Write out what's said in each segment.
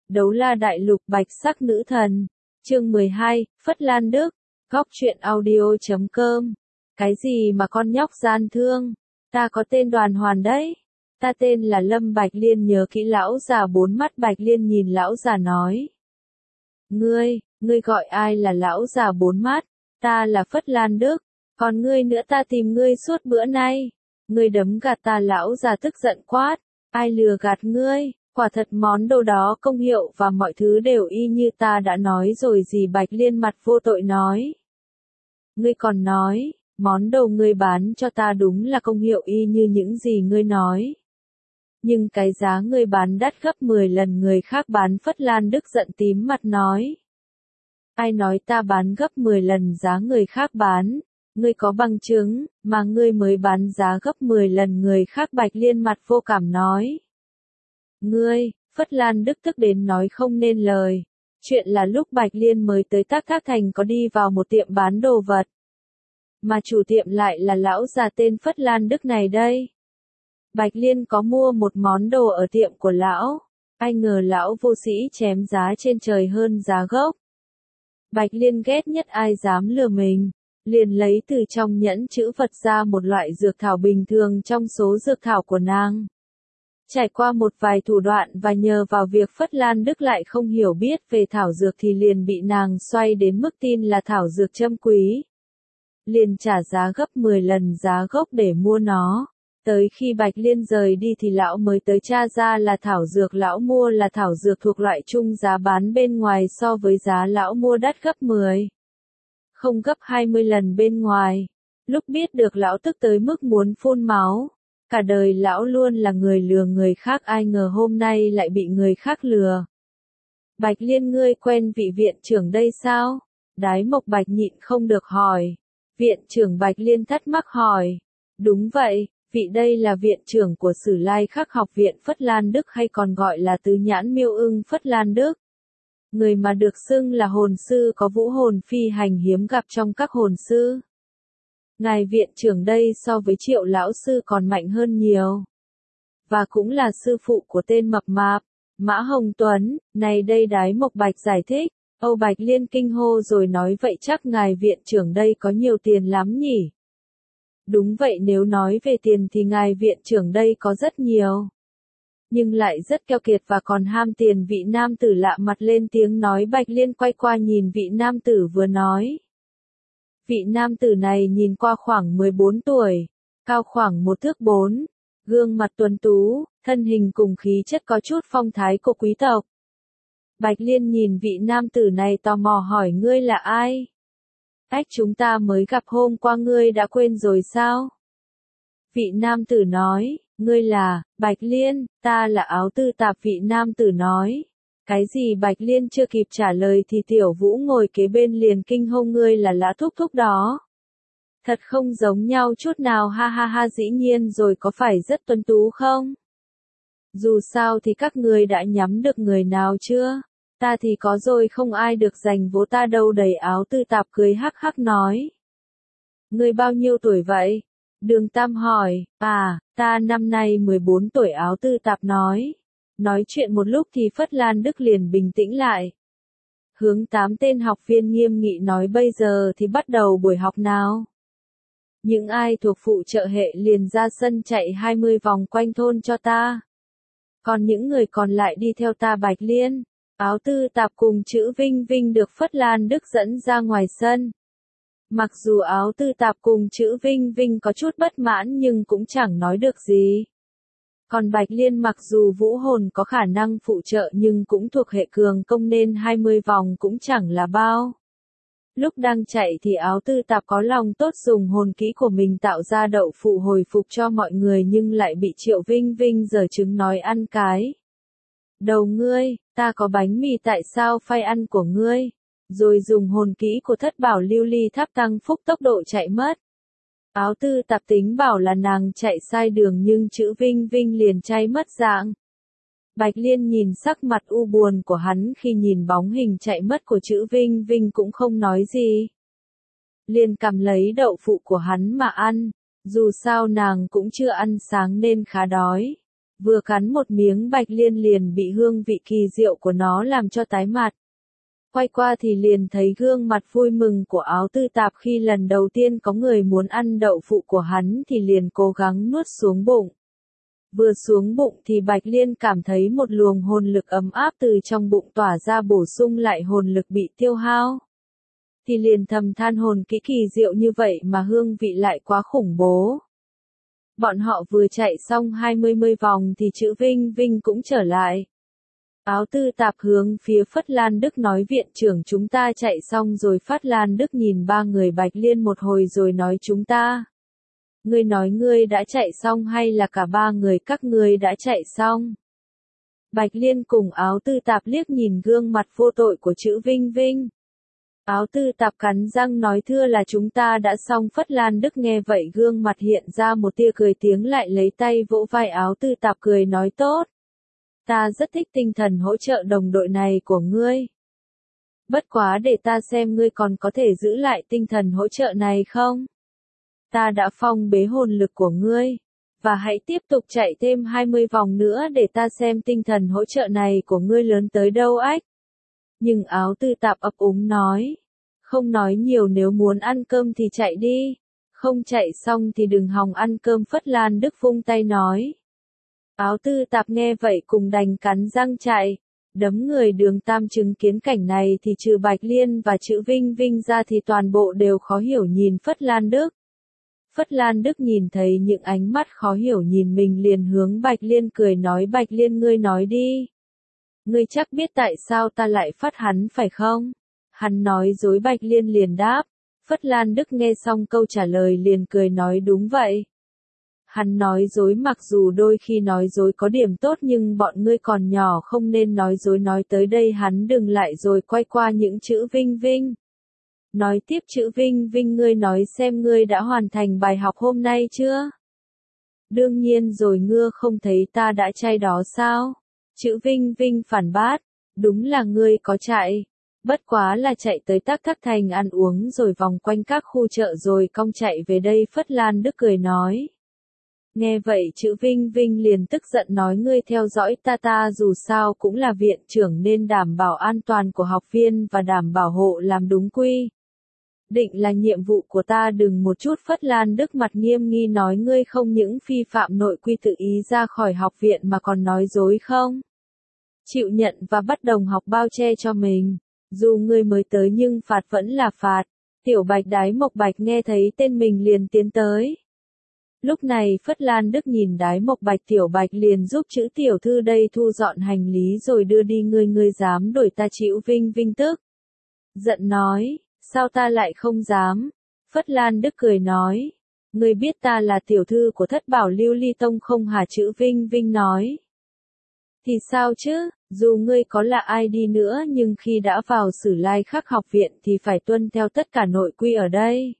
Đấu La Đại Lục Bạch Sắc Nữ Thần. Chương 12, Phất Lan Đức. Góc truyện audio.com. Cái gì mà con nhóc gian thương? Ta có tên Đoàn Hoàn đấy. Ta tên là Lâm Bạch Liên, nhớ kỹ lão già bốn mắt. Bạch Liên nhìn lão già nói. Ngươi gọi ai là lão già bốn mắt? Ta là Phất Lan Đức. Còn ngươi nữa, ta tìm ngươi suốt bữa nay. Ngươi đấm gạt ta. Lão già tức giận quát. Ai lừa gạt ngươi? Quả thật món đồ đó công hiệu và mọi thứ đều y như ta đã nói rồi gì? Bạch Liên mặt vô tội nói. Ngươi còn nói, món đồ ngươi bán cho ta đúng là công hiệu y như những gì ngươi nói. Nhưng cái giá ngươi bán đắt gấp 10 lần người khác bán. Phất Lan Đức giận tím mặt nói. Ai nói ta bán gấp 10 lần giá người khác bán? Ngươi có bằng chứng, mà ngươi mới bán giá gấp 10 lần người khác. Bạch Liên mặt vô cảm nói. Ngươi, Phất Lan Đức tức đến nói không nên lời. Chuyện là lúc Bạch Liên mới tới Thác Thành có đi vào một tiệm bán đồ vật. Mà chủ tiệm lại là lão già tên Phất Lan Đức này đây. Bạch Liên có mua một món đồ ở tiệm của lão. Ai ngờ lão vô sĩ chém giá trên trời hơn giá gốc. Bạch Liên ghét nhất ai dám lừa mình. Liền lấy từ trong nhẫn chữ vật ra một loại dược thảo bình thường trong số dược thảo của nàng. Trải qua một vài thủ đoạn và nhờ vào việc Phất Lan Đức lại không hiểu biết về thảo dược thì liền bị nàng xoay đến mức tin là thảo dược châm quý. Liền trả giá gấp 10 lần giá gốc để mua nó. Tới khi Bạch Liên rời đi thì lão mới tới tra ra là thảo dược lão mua là thảo dược thuộc loại chung, giá bán bên ngoài so với giá lão mua đắt gấp 10. Không gấp 20 lần bên ngoài. Lúc biết được lão tức tới mức muốn phun máu. Cả đời lão luôn là người lừa người khác, ai ngờ hôm nay lại bị người khác lừa. Bạch Liên, ngươi quen vị viện trưởng đây sao? Đái Mộc Bạch nhịn không được hỏi. Viện trưởng? Bạch Liên thắc mắc hỏi. Đúng vậy, vị đây là viện trưởng của Sử Lai Khắc học viện Phất Lan Đức, hay còn gọi là Tứ Nhãn Miêu Ưng Phất Lan Đức. Người mà được xưng là hồn sư, có vũ hồn phi hành hiếm gặp trong các hồn sư. Ngài viện trưởng đây so với Triệu lão sư còn mạnh hơn nhiều. Và cũng là sư phụ của tên mập mạp, Mã Hồng Tuấn, này đây. Đái Mộc Bạch giải thích. Âu Bạch Liên kinh hô rồi nói, vậy chắc ngài viện trưởng đây có nhiều tiền lắm nhỉ? Đúng vậy, nếu nói về tiền thì ngài viện trưởng đây có rất nhiều. Nhưng lại rất keo kiệt và còn ham tiền. Vị nam tử lạ mặt lên tiếng nói. Bạch Liên quay qua nhìn vị nam tử vừa nói. Vị nam tử này nhìn qua khoảng 14 tuổi, cao khoảng 1 thước 4, gương mặt tuấn tú, thân hình cùng khí chất có chút phong thái của quý tộc. Bạch Liên nhìn vị nam tử này tò mò hỏi, ngươi là ai? Chúng ta mới gặp hôm qua, ngươi đã quên rồi sao? Vị nam tử nói, ngươi là? Bạch Liên, ta là Áo Tư Tạp. Vị nam tử nói. Cái gì? Bạch Liên chưa kịp trả lời thì Tiểu Vũ ngồi kế bên liền kinh hô, ngươi là Lã thúc thúc đó. Thật không giống nhau chút nào, ha ha ha. Dĩ nhiên rồi, có phải rất tuấn tú không? Dù sao thì các người đã nhắm được người nào chưa? Ta thì có rồi, không ai được giành vố ta đâu. Đầy Áo Tư Tạp cười hắc hắc nói. Ngươi bao nhiêu tuổi vậy? Đường Tam hỏi. Ta năm nay 14 tuổi. Áo Tư Tạp nói. Nói chuyện một lúc thì Phất Lan Đức liền bình tĩnh lại. Hướng 8 tên học viên nghiêm nghị nói, bây giờ thì bắt đầu buổi học nào. Những ai thuộc phụ trợ hệ liền ra sân chạy 20 vòng quanh thôn cho ta. Còn những người còn lại đi theo ta. Bạch Liên, Áo Tư Tạp cùng Chữ Vinh Vinh được Phất Lan Đức dẫn ra ngoài sân. Mặc dù Áo Tư Tạp cùng Chữ Vinh Vinh có chút bất mãn nhưng cũng chẳng nói được gì. Còn Bạch Liên mặc dù vũ hồn có khả năng phụ trợ nhưng cũng thuộc hệ cường công nên 20 vòng cũng chẳng là bao. Lúc đang chạy thì Áo Tư Tạp có lòng tốt dùng hồn kỹ của mình tạo ra đậu phụ hồi phục cho mọi người, nhưng lại bị Triệu Vinh Vinh giở trứng nói, ăn cái đầu ngươi, ta có bánh mì tại sao phai ăn của ngươi, rồi dùng hồn kỹ của Thất Bảo Lưu Ly Tháp tăng phúc tốc độ chạy mất. Áo Tư Tạp tính bảo là nàng chạy sai đường nhưng Chữ Vinh Vinh liền chay mất dạng. Bạch Liên nhìn sắc mặt u buồn của hắn khi nhìn bóng hình chạy mất của Chữ Vinh Vinh cũng không nói gì. Liền cầm lấy đậu phụ của hắn mà ăn, dù sao nàng cũng chưa ăn sáng nên khá đói. Vừa cắn một miếng Bạch Liên liền bị hương vị kỳ diệu của nó làm cho tái mặt. Quay qua thì liền thấy gương mặt vui mừng của Áo Tư Tạp khi lần đầu tiên có người muốn ăn đậu phụ của hắn thì liền cố gắng nuốt xuống bụng. Vừa xuống bụng thì Bạch Liên cảm thấy một luồng hồn lực ấm áp từ trong bụng tỏa ra bổ sung lại hồn lực bị tiêu hao. Thì liền thầm than hồn kỹ kỳ diệu như vậy mà hương vị lại quá khủng bố. Bọn họ vừa chạy xong 20 vòng thì chữ Vinh Vinh cũng trở lại. Áo Tư Tạp hướng phía Phất Lan Đức nói viện trưởng chúng ta chạy xong rồi. Phất Lan Đức nhìn ba người Bạch Liên một hồi rồi nói chúng ta. Ngươi nói ngươi đã chạy xong hay là cả ba người các ngươi đã chạy xong? Bạch Liên cùng Áo Tư Tạp liếc nhìn gương mặt vô tội của chữ Vinh Vinh. Áo Tư Tạp cắn răng nói thưa là chúng ta đã xong. Phất Lan Đức nghe vậy gương mặt hiện ra một tia cười tiếng lại lấy tay vỗ vai Áo Tư Tạp cười nói tốt. Ta rất thích tinh thần hỗ trợ đồng đội này của ngươi. Bất quá để ta xem ngươi còn có thể giữ lại tinh thần hỗ trợ này không? Ta đã phong bế hồn lực của ngươi. Và hãy tiếp tục chạy thêm 20 vòng nữa để ta xem tinh thần hỗ trợ này của ngươi lớn tới đâu ách. Nhưng Áo Tư Tạp ấp úng nói. Không nói nhiều nếu muốn ăn cơm thì chạy đi. Không chạy xong thì đừng hòng ăn cơm. Phất Lan Đức vung tay nói. Áo Tư Tạp nghe vậy cùng đành cắn răng chạy. Đấm người Đường Tam chứng kiến cảnh này thì trừ Bạch Liên và chữ Vinh Vinh ra thì toàn bộ đều khó hiểu nhìn Phất Lan Đức. Phất Lan Đức nhìn thấy những ánh mắt khó hiểu nhìn mình liền hướng Bạch Liên cười nói Bạch Liên ngươi nói đi. Ngươi chắc biết tại sao ta lại phát hắn phải không? Hắn nói dối. Bạch Liên liền đáp. Phất Lan Đức nghe xong câu trả lời liền cười nói đúng vậy. Hắn nói dối mặc dù đôi khi nói dối có điểm tốt nhưng bọn ngươi còn nhỏ không nên nói dối. Nói tới đây hắn dừng lại rồi quay qua những chữ Vinh Vinh. Nói tiếp chữ Vinh Vinh ngươi nói xem ngươi đã hoàn thành bài học hôm nay chưa? Đương nhiên rồi ngươi không thấy ta đã chạy đó sao? Chữ Vinh Vinh phản bác. Đúng là ngươi có chạy. Bất quá là chạy tới Tắc Thắc Thành ăn uống rồi vòng quanh các khu chợ rồi cong chạy về đây. Phất Lan Đức cười nói. Nghe vậy chữ Vinh Vinh liền tức giận nói ngươi theo dõi ta dù sao cũng là viện trưởng nên đảm bảo an toàn của học viên và đảm bảo hộ làm đúng quy định là nhiệm vụ của ta. Đừng một chút. Phất Lan Đức mặt nghiêm nghi nói ngươi không những vi phạm nội quy tự ý ra khỏi học viện mà còn nói dối không? Chịu nhận và bắt đồng học bao che cho mình. Dù ngươi mới tới nhưng phạt vẫn là phạt. Tiểu Bạch Đái Mộc Bạch nghe thấy tên mình liền tiến tới. Lúc này Phất Lan Đức nhìn Đái Mộc Bạch Tiểu Bạch liền giúp chữ tiểu thư đây thu dọn hành lý rồi đưa đi. Ngươi dám đuổi ta? Chịu Vinh Vinh tức giận nói. Sao ta lại không dám? Phất Lan Đức cười nói. Ngươi biết ta là tiểu thư của Thất Bảo Lưu Ly Tông không hả? Chữ Vinh Vinh nói. Thì sao chứ, dù ngươi có là ai đi nữa nhưng khi đã vào Sử Lai Khắc học viện thì phải tuân theo tất cả nội quy ở đây.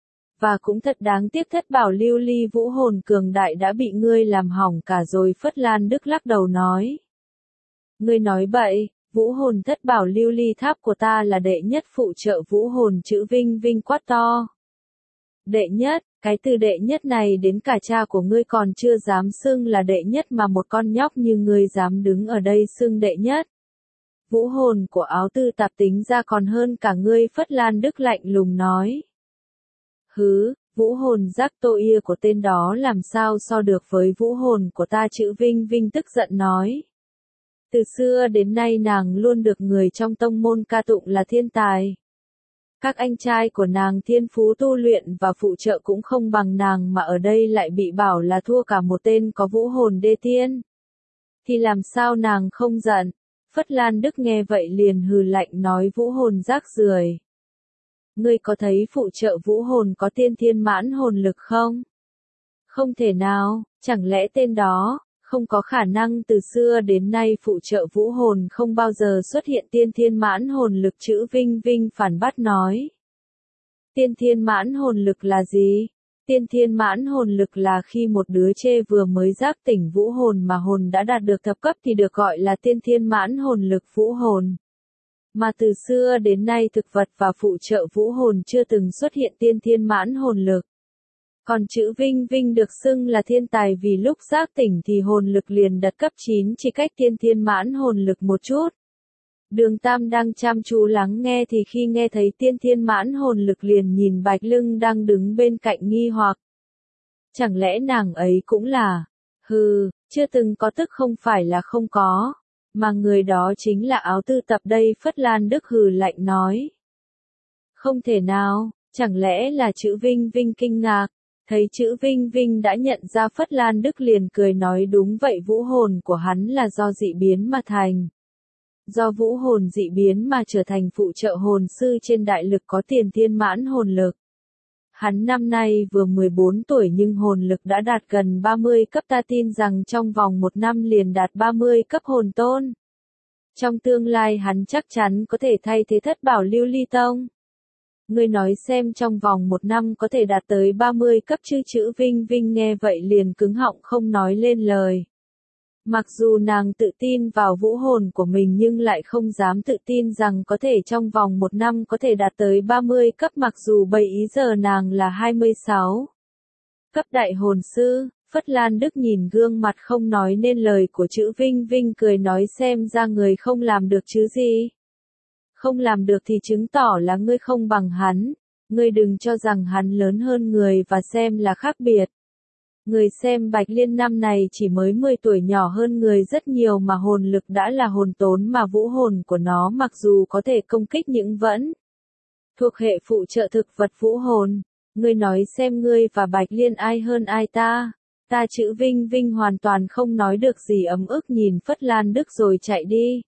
Và cũng thật đáng tiếc Thất Bảo Lưu Ly vũ hồn cường đại đã bị ngươi làm hỏng cả rồi. Phất Lan Đức lắc đầu nói. Ngươi nói bậy. Vũ hồn Thất Bảo Lưu Ly Tháp của ta là đệ nhất phụ trợ vũ hồn. Chữ Vinh Vinh quát to. Đệ nhất, cái từ đệ nhất này đến cả cha của ngươi còn chưa dám xưng là đệ nhất mà một con nhóc như ngươi dám đứng ở đây xưng đệ nhất. Vũ hồn của Áo Tư Tạp tính ra còn hơn cả ngươi. Phất Lan Đức lạnh lùng nói. Hứ, vũ hồn giác tô ia của tên đó làm sao so được với vũ hồn của ta? Chữ Vinh Vinh tức giận nói. Từ xưa đến nay nàng luôn được người trong tông môn ca tụng là thiên tài. Các anh trai của nàng thiên phú tu luyện và phụ trợ cũng không bằng nàng mà ở đây lại bị bảo là thua cả một tên có vũ hồn đê tiên. Thì làm sao nàng không giận? Phất Lan Đức nghe vậy liền hừ lạnh nói vũ hồn rác rưởi. Ngươi có thấy phụ trợ vũ hồn có tiên thiên mãn hồn lực không? Không thể nào, chẳng lẽ tên đó không có khả năng? Từ xưa đến nay phụ trợ vũ hồn không bao giờ xuất hiện tiên thiên mãn hồn lực. Chữ Vinh Vinh phản bác nói. Tiên thiên mãn hồn lực là gì? Tiên thiên mãn hồn lực là khi một đứa trẻ vừa mới giác tỉnh vũ hồn mà hồn đã đạt được thập cấp thì được gọi là tiên thiên mãn hồn lực vũ hồn. Mà từ xưa đến nay thực vật và phụ trợ vũ hồn chưa từng xuất hiện tiên thiên mãn hồn lực. Còn chữ Vinh Vinh được xưng là thiên tài vì lúc giác tỉnh thì hồn lực liền đạt cấp 9 chỉ cách tiên thiên mãn hồn lực một chút. Đường Tam đang chăm chú lắng nghe thì khi nghe thấy tiên thiên mãn hồn lực liền nhìn Bạch Lưng đang đứng bên cạnh nghi hoặc. Chẳng lẽ nàng ấy cũng là, chưa từng có tức không phải là không có, mà người đó chính là Áo Tư Tập đây. Phất Lan Đức hừ lạnh nói. Không thể nào, chẳng lẽ là chữ Vinh Vinh kinh ngạc, thấy chữ Vinh Vinh đã nhận ra Phất Lan Đức liền cười nói đúng vậy, vũ hồn của hắn là do dị biến mà thành. Do vũ hồn dị biến mà trở thành phụ trợ hồn sư trên đại lực có tiền thiên mãn hồn lực. Hắn năm nay vừa 14 tuổi nhưng hồn lực đã đạt gần 30 cấp, ta tin rằng trong vòng 1 năm liền đạt 30 cấp hồn tôn. Trong tương lai hắn chắc chắn có thể thay thế Thất Bảo Lưu Ly Tông. Ngươi nói xem trong vòng 1 năm có thể đạt tới 30 cấp chứ? Chữ Vinh Vinh nghe vậy liền cứng họng không nói lên lời. Mặc dù nàng tự tin vào vũ hồn của mình nhưng lại không dám tự tin rằng có thể trong vòng 1 năm có thể đạt tới 30 cấp, mặc dù bây giờ nàng là 26 cấp đại hồn sư. Phất Lan Đức nhìn gương mặt không nói nên lời của chữ Vinh Vinh cười nói xem ra người không làm được chứ gì. Không làm được thì chứng tỏ là ngươi không bằng hắn, ngươi đừng cho rằng hắn lớn hơn người và xem là khác biệt. Người xem Bạch Liên năm này chỉ mới 10 tuổi, nhỏ hơn người rất nhiều mà hồn lực đã là hồn tốn, mà vũ hồn của nó mặc dù có thể công kích nhưng vẫn thuộc hệ phụ trợ thực vật vũ hồn. Ngươi nói xem ngươi và Bạch Liên ai hơn ai ta? Ta chữ Vinh Vinh hoàn toàn không nói được gì, ấm ức nhìn Phất Lan Đức rồi chạy đi.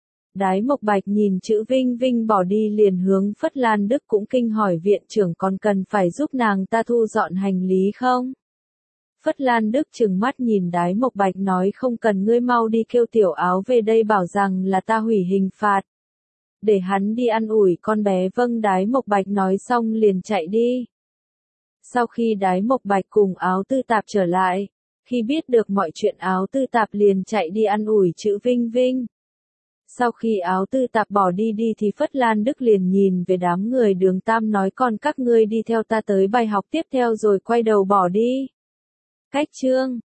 Đái Mộc Bạch nhìn chữ Vinh Vinh bỏ đi liền hướng Phất Lan Đức cũng kinh hỏi viện trưởng còn cần phải giúp nàng ta thu dọn hành lý không? Phất Lan Đức trừng mắt nhìn Đái Mộc Bạch nói không cần, ngươi mau đi kêu Tiểu Áo về đây bảo rằng là ta hủy hình phạt. Để hắn đi ăn ủi con bé. Vâng, Đái Mộc Bạch nói xong liền chạy đi. Sau khi Đái Mộc Bạch cùng Áo Tư Tạp trở lại, khi biết được mọi chuyện Áo Tư Tạp liền chạy đi ăn ủi chữ Vinh Vinh. Sau khi Áo Tư Tạp bỏ đi thì Phất Lan Đức liền nhìn về đám người Đường Tam nói con các ngươi đi theo ta tới bài học tiếp theo rồi quay đầu bỏ đi. Cách chương